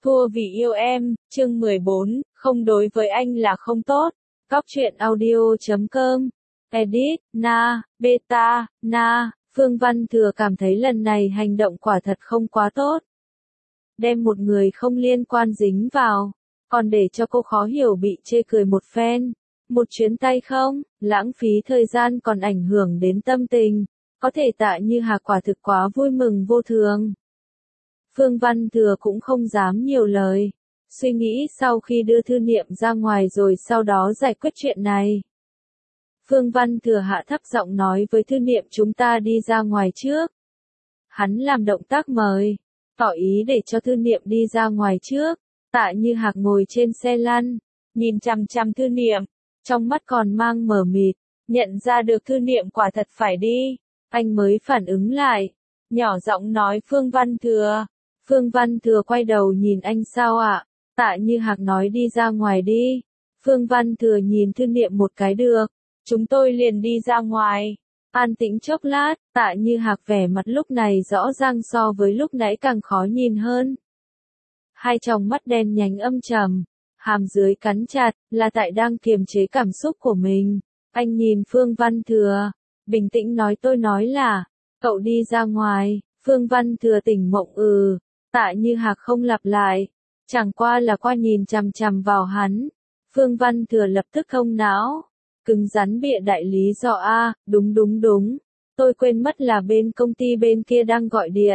Thua vì yêu em, chương 14, không đối với anh là không tốt. Góc truyện audio.com. Edit, Na, Beta, Na, Phương Văn Thừa cảm thấy lần này hành động quả thật không quá tốt. Đem một người không liên quan dính vào, còn để cho cô khó hiểu bị chê cười một phen. Một chuyến tay không, lãng phí thời gian còn ảnh hưởng đến tâm tình. Có thể Tạ Như Hạc quả thực quá vui mừng vô thường. Phương Văn Thừa cũng không dám nhiều lời. Suy nghĩ sau khi đưa Thư Niệm ra ngoài rồi sau đó giải quyết chuyện này. Phương Văn Thừa hạ thấp giọng nói với Thư Niệm chúng ta đi ra ngoài trước. Hắn làm động tác mời, tỏ ý để cho Thư Niệm đi ra ngoài trước. Tạ Như Hạc ngồi trên xe lăn, nhìn chằm chằm Thư Niệm, trong mắt còn mang mờ mịt, nhận ra được Thư Niệm quả thật phải đi, anh mới phản ứng lại, nhỏ giọng nói Phương Văn Thừa. Phương Văn Thừa quay đầu nhìn anh sao ạ? Tạ Như Hạc nói đi ra ngoài đi. Phương Văn Thừa nhìn Thư Niệm một cái được. Chúng tôi liền đi ra ngoài. An tĩnh chốc lát, Tạ Như Hạc vẻ mặt lúc này rõ ràng so với lúc nãy càng khó nhìn hơn. Hai tròng mắt đen nhánh âm trầm, hàm dưới cắn chặt, là tại đang kiềm chế cảm xúc của mình. Anh nhìn Phương Văn Thừa, bình tĩnh nói tôi nói là, cậu đi ra ngoài. Phương Văn Thừa tỉnh mộng Tạ Như Hạc không lặp lại, chẳng qua là qua nhìn chằm chằm vào hắn. Phương Văn Thừa lập tức không não, cứng rắn bịa đại lý do đúng, tôi quên mất là bên công ty bên kia đang gọi điện.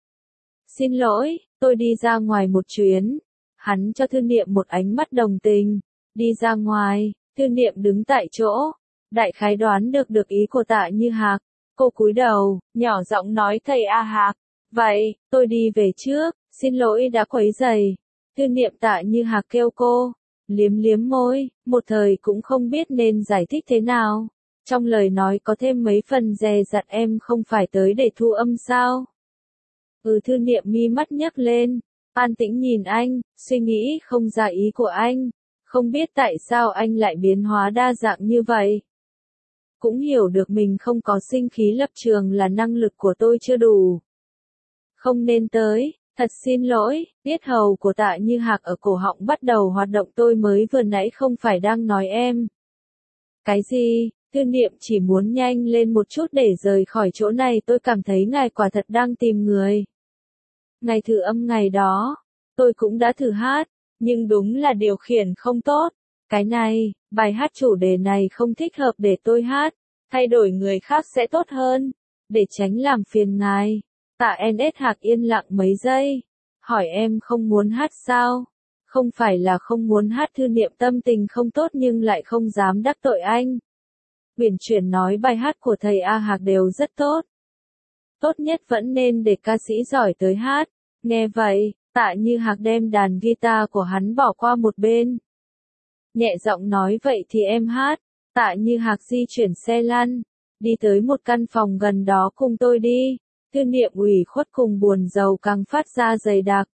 Xin lỗi, tôi đi ra ngoài một chuyến. Hắn cho Thư Niệm một ánh mắt đồng tình, đi ra ngoài. Thư Niệm đứng tại chỗ, đại khái đoán được ý của Tạ Như Hạc. Cô cúi đầu, nhỏ giọng nói thầy Hạc. Vậy, tôi đi về trước, xin lỗi đã quấy rầy. Thư Niệm Tạ Như Hạc kêu cô, liếm liếm môi, một thời cũng không biết nên giải thích thế nào. Trong lời nói có thêm mấy phần dè dặt em không phải tới để thu âm sao? Thư Niệm mi mắt nhấc lên, an tĩnh nhìn anh, suy nghĩ không ra ý của anh. Không biết tại sao anh lại biến hóa đa dạng như vậy. Cũng hiểu được mình không có sinh khí lập trường là năng lực của tôi chưa đủ. Không nên tới, thật xin lỗi, tiết hầu của Tạ Như Hạc ở cổ họng bắt đầu hoạt động tôi mới vừa nãy không phải đang nói em. Cái gì, Thư Niệm chỉ muốn nhanh lên một chút để rời khỏi chỗ này tôi cảm thấy ngài quả thật đang tìm người. Ngày thử âm ngày đó, tôi cũng đã thử hát, nhưng đúng là điều khiển không tốt. Cái này, bài hát chủ đề này không thích hợp để tôi hát, thay đổi người khác sẽ tốt hơn, để tránh làm phiền ngài. Tạ NS Hạc yên lặng mấy giây, hỏi em không muốn hát sao? Không phải là không muốn hát. Thư Niệm tâm tình không tốt nhưng lại không dám đắc tội anh. Uyển chuyển nói bài hát của thầy Hạc đều rất tốt. Tốt nhất vẫn nên để ca sĩ giỏi tới hát. Nghe vậy, Tạ Như Hạc đem đàn guitar của hắn bỏ qua một bên. Nhẹ giọng nói vậy thì em hát. Tạ Như Hạc di chuyển xe lăn, đi tới một căn phòng gần đó cùng tôi đi. Thư Niệm ủy khuất cùng buồn rầu càng phát ra dày đặc.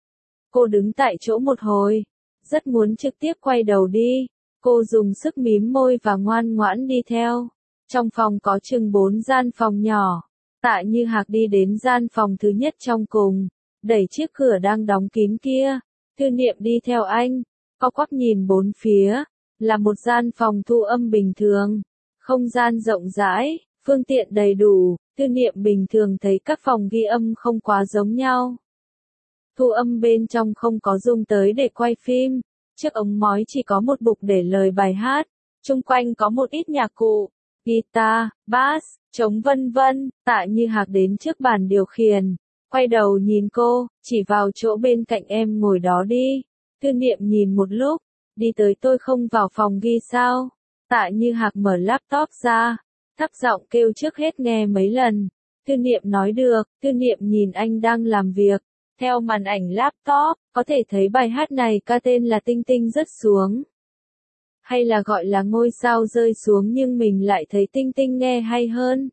Cô đứng tại chỗ một hồi, rất muốn trực tiếp quay đầu đi. Cô dùng sức mím môi và ngoan ngoãn đi theo. Trong phòng có chừng 4 gian phòng nhỏ. Tạ Như Hạc đi đến gian phòng thứ nhất trong cùng, đẩy chiếc cửa đang đóng kín kia. Thư Niệm đi theo anh, co quắp nhìn bốn phía, là một gian phòng thu âm bình thường. Không gian rộng rãi, phương tiện đầy đủ. Thư Niệm bình thường thấy các phòng ghi âm không quá giống nhau. Thu âm bên trong không có dùng tới để quay phim, chiếc ống mói chỉ có một bục để lời bài hát, chung quanh có một ít nhạc cụ, guitar, bass, trống vân vân. Tạ Như Hạc đến trước bàn điều khiển, quay đầu nhìn cô, chỉ vào chỗ bên cạnh em ngồi đó đi. Thư Niệm nhìn một lúc, đi tới tôi không vào phòng ghi sao? Tạ Như Hạc mở laptop ra, thấp giọng kêu trước hết nghe mấy lần. Thư Niệm nói được. Thư Niệm nhìn anh đang làm việc. Theo màn ảnh laptop, có thể thấy bài hát này ca tên là Tinh Tinh rớt xuống. Hay là gọi là ngôi sao rơi xuống nhưng mình lại thấy Tinh Tinh nghe hay hơn.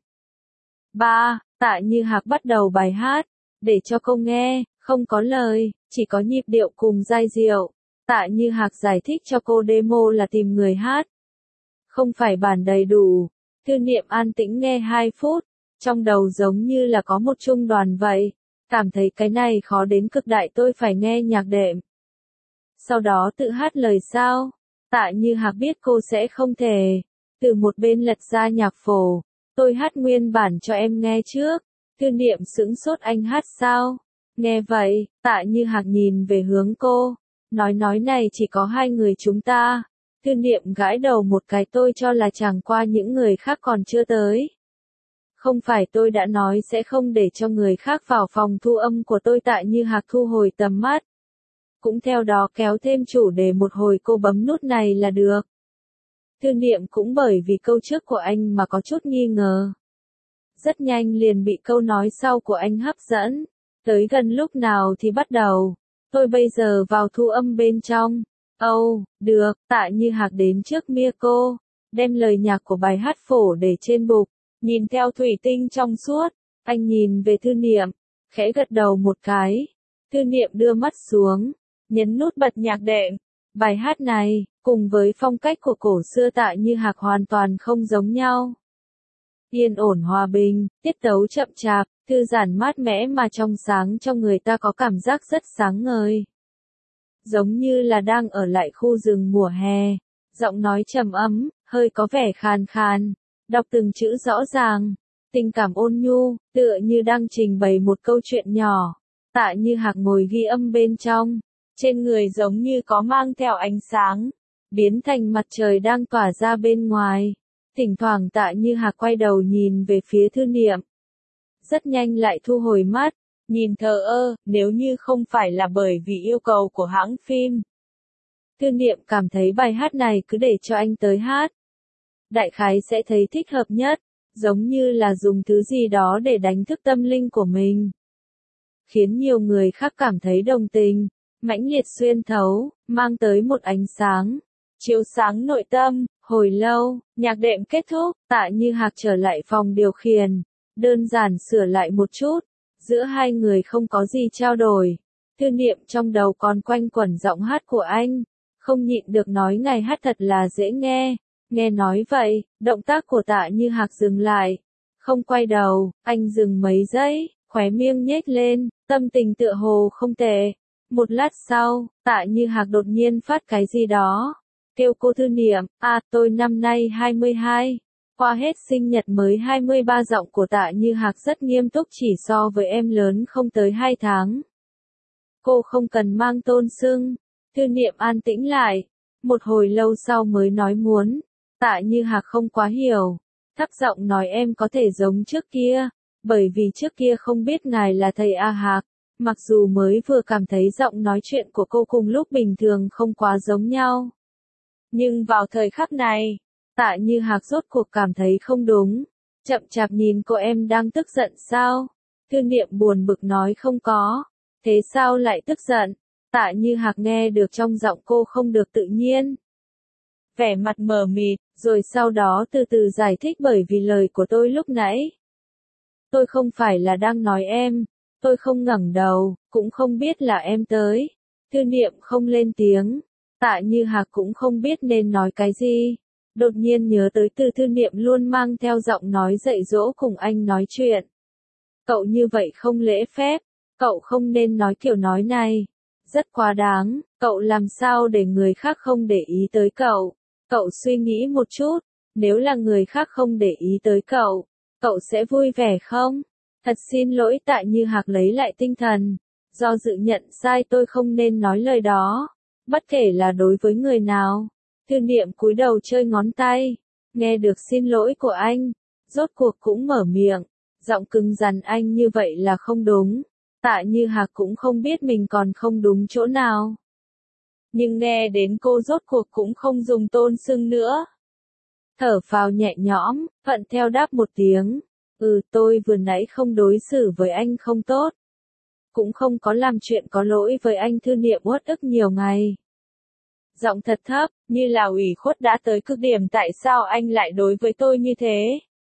3. Tạ Như Hạc bắt đầu bài hát. Để cho cô nghe, không có lời, chỉ có nhịp điệu cùng giai điệu. Tạ Như Hạc giải thích cho cô demo là tìm người hát. Không phải bản đầy đủ. Thư Niệm an tĩnh nghe 2 phút, trong đầu giống như là có một trung đoàn vậy. Cảm thấy cái này khó đến cực đại, tôi phải nghe nhạc đệm. Sau đó tự hát lời sao? Tạ Như Hạc biết cô sẽ không thể. Từ một bên lật ra nhạc phổ. Tôi hát nguyên bản cho em nghe trước. Thư Niệm sững sốt, anh hát sao? Nghe vậy, Tạ Như Hạc nhìn về hướng cô. Nói này chỉ có hai người chúng ta. Thư Niệm gãi đầu một cái, tôi cho là chẳng qua những người khác còn chưa tới. Không phải tôi đã nói sẽ không để cho người khác vào phòng thu âm của tôi. Tạ Như Hạc thu hồi tầm mắt. Cũng theo đó kéo thêm chủ đề một hồi, cô bấm nút này là được. Thư Niệm cũng bởi vì câu trước của anh mà có chút nghi ngờ. Rất nhanh liền bị câu nói sau của anh hấp dẫn. Tới gần lúc nào thì bắt đầu. Tôi bây giờ vào thu âm bên trong. Được. Tạ Như Hạc đến trước micro, đem lời nhạc của bài hát phổ để trên bục, nhìn theo thủy tinh trong suốt. Anh nhìn về Thư Niệm, khẽ gật đầu một cái. Thư Niệm đưa mắt xuống, nhấn nút bật nhạc đệm. Bài hát này, cùng với phong cách của cổ xưa Tạ Như Hạc hoàn toàn không giống nhau. Yên ổn hòa bình, tiết tấu chậm chạp, thư giãn mát mẻ mà trong sáng, cho người ta có cảm giác rất sáng ngời. Giống như là đang ở lại khu rừng mùa hè. Giọng nói trầm ấm, hơi có vẻ khàn khàn, đọc từng chữ rõ ràng, tình cảm ôn nhu, tựa như đang trình bày một câu chuyện nhỏ. Tạ Như Hạc ngồi ghi âm bên trong, trên người giống như có mang theo ánh sáng, biến thành mặt trời đang tỏa ra bên ngoài. Thỉnh thoảng Tạ Như Hạc quay đầu nhìn về phía Thư Niệm. Rất nhanh lại thu hồi mắt, nhìn thờ ơ, nếu như không phải là bởi vì yêu cầu của hãng phim. Thư Niệm cảm thấy bài hát này cứ để cho anh tới hát. Đại khái sẽ thấy thích hợp nhất, giống như là dùng thứ gì đó để đánh thức tâm linh của mình. Khiến nhiều người khác cảm thấy đồng tình, mãnh liệt xuyên thấu, mang tới một ánh sáng, chiếu sáng nội tâm. Hồi lâu, nhạc đệm kết thúc, Tạ Như Hạc trở lại phòng điều khiển, đơn giản sửa lại một chút. Giữa hai người không có gì trao đổi. Thư Niệm trong đầu còn quanh quẩn giọng hát của anh, không nhịn được nói ngài hát thật là dễ nghe. Nghe nói vậy, động tác của Tạ Như Hạc dừng lại, không quay đầu. Anh dừng mấy giây, khóe miệng nhếch lên, tâm tình tựa hồ không tệ. Một lát sau, Tạ Như Hạc đột nhiên phát cái gì đó, kêu cô Thư Niệm, tôi năm nay 22. Qua hết sinh nhật mới 23. Giọng của Tạ Như Hạc rất nghiêm túc, chỉ so với em lớn không tới 2 tháng. Cô không cần mang tôn xưng. Thư Niệm an tĩnh lại, một hồi lâu sau mới nói muốn. Tạ Như Hạc không quá hiểu, thấp giọng nói em có thể giống trước kia, bởi vì trước kia không biết ngài là thầy A Hạc. Mặc dù mới vừa cảm thấy giọng nói chuyện của cô cùng lúc bình thường không quá giống nhau. Nhưng vào thời khắc này, Tạ Như Hạc rốt cuộc cảm thấy không đúng. Chậm chạp nhìn cô, em đang tức giận sao? Thư Niệm buồn bực nói không có. Thế sao lại tức giận? Tạ Như Hạc nghe được trong giọng cô không được tự nhiên. Vẻ mặt mờ mịt, rồi sau đó từ từ giải thích, bởi vì lời của tôi lúc nãy. Tôi không phải là đang nói em. Tôi không ngẩng đầu, cũng không biết là em tới. Thư Niệm không lên tiếng. Tạ Như Hạc cũng không biết nên nói cái gì. Đột nhiên nhớ tới từ Thư Niệm luôn mang theo giọng nói dạy dỗ cùng anh nói chuyện. Cậu như vậy không lễ phép, cậu không nên nói kiểu nói này. Rất quá đáng, cậu làm sao để người khác không để ý tới cậu. Cậu suy nghĩ một chút, nếu là người khác không để ý tới cậu, cậu sẽ vui vẻ không? Thật xin lỗi. Tạ Như Hạc lấy lại tinh thần, do dự nhận sai, tôi không nên nói lời đó. Bất kể là đối với người nào. Thư Niệm cúi đầu chơi ngón tay, nghe được xin lỗi của anh, rốt cuộc cũng mở miệng, giọng cứng rắn, anh như vậy là không đúng. Tạ Như Hạc cũng không biết mình còn không đúng chỗ nào. Nhưng nghe đến cô rốt cuộc cũng không dùng tôn xưng nữa. Thở phào nhẹ nhõm, thuận theo đáp một tiếng. Tôi vừa nãy không đối xử với anh không tốt. Cũng không có làm chuyện có lỗi với anh. Thư Niệm uất ức nhiều ngày. Giọng thật thấp, như là ủy khuất đã tới cực điểm. Tại sao anh lại đối với tôi như thế?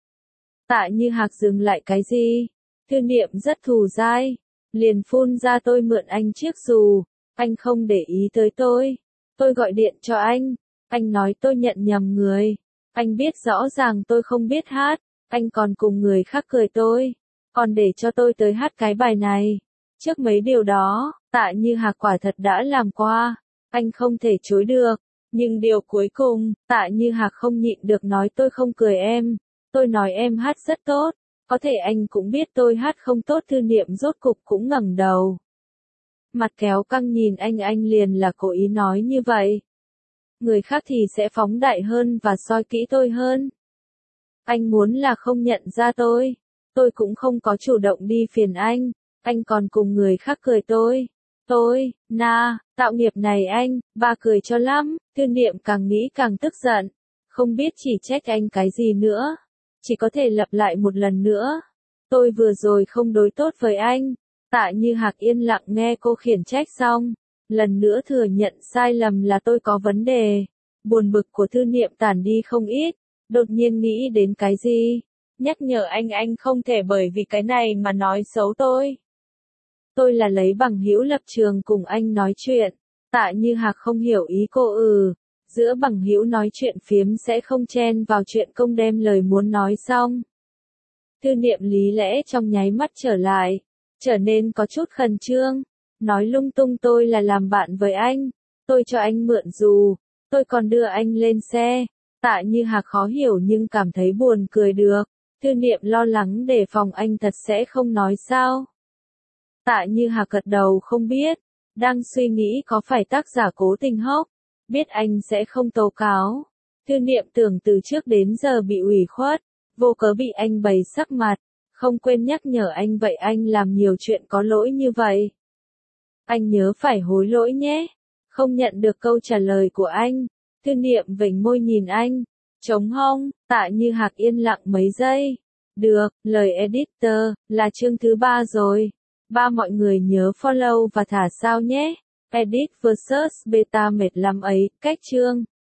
Tạ Như Hạc dừng lại cái gì? Thư Niệm rất thù dai, liền phun ra, tôi mượn anh chiếc dù, anh không để ý tới tôi. Tôi gọi điện cho anh nói tôi nhận nhầm người. Anh biết rõ ràng tôi không biết hát, anh còn cùng người khác cười tôi, còn để cho tôi tới hát cái bài này. Trước mấy điều đó, Tạ Như Hạc quả thật đã làm qua, anh không thể chối được. Nhưng điều cuối cùng, Tạ Như Hạc không nhịn được nói tôi không cười em. Tôi nói em hát rất tốt. Có thể anh cũng biết tôi hát không tốt. Thư Niệm rốt cục cũng ngẩng đầu. Mặt kéo căng nhìn anh liền là cố ý nói như vậy. Người khác thì sẽ phóng đại hơn và soi kỹ tôi hơn. Anh muốn là không nhận ra tôi. Tôi cũng không có chủ động đi phiền anh còn cùng người khác cười tôi. Tạo nghiệp này anh, ba cười cho lắm. Thư Niệm càng nghĩ càng tức giận. Không biết chỉ trách anh cái gì nữa. Chỉ có thể lặp lại một lần nữa. Tôi vừa rồi không đối tốt với anh. Tạ Như Hạc yên lặng nghe cô khiển trách xong. Lần nữa thừa nhận sai lầm là tôi có vấn đề. Buồn bực của Thư Niệm tản đi không ít. Đột nhiên nghĩ đến cái gì? Nhắc nhở anh không thể bởi vì cái này mà nói xấu tôi. Tôi là lấy bằng hữu lập trường cùng anh nói chuyện. Tạ Như Hạc không hiểu ý cô giữa bằng hữu nói chuyện phiếm sẽ không chen vào chuyện công đem lời muốn nói xong. Thư Niệm lý lẽ trong nháy mắt trở nên có chút khẩn trương. Nói lung tung tôi là làm bạn với anh. Tôi cho anh mượn dù. Tôi còn đưa anh lên xe. Tạ Như Hạc khó hiểu nhưng cảm thấy buồn cười được. Thư Niệm lo lắng đề phòng anh thật sẽ không nói sao. Tạ Như Hạc gật đầu không biết. Đang suy nghĩ có phải tác giả cố tình hốc. Biết anh sẽ không tố cáo. Thư Niệm tưởng từ trước đến giờ bị ủy khuất. Vô cớ bị anh bày sắc mặt. Không quên nhắc nhở anh vậy anh làm nhiều chuyện có lỗi như vậy. Anh nhớ phải hối lỗi nhé. Không nhận được câu trả lời của anh. Thư Niệm vểnh môi nhìn anh. Trống hông, Tạ Như Hạc yên lặng mấy giây. Được, lời editor, là chương thứ 3 rồi. Mọi người nhớ follow và thả sao nhé. Edit vs beta mệt lắm ấy, cách chương.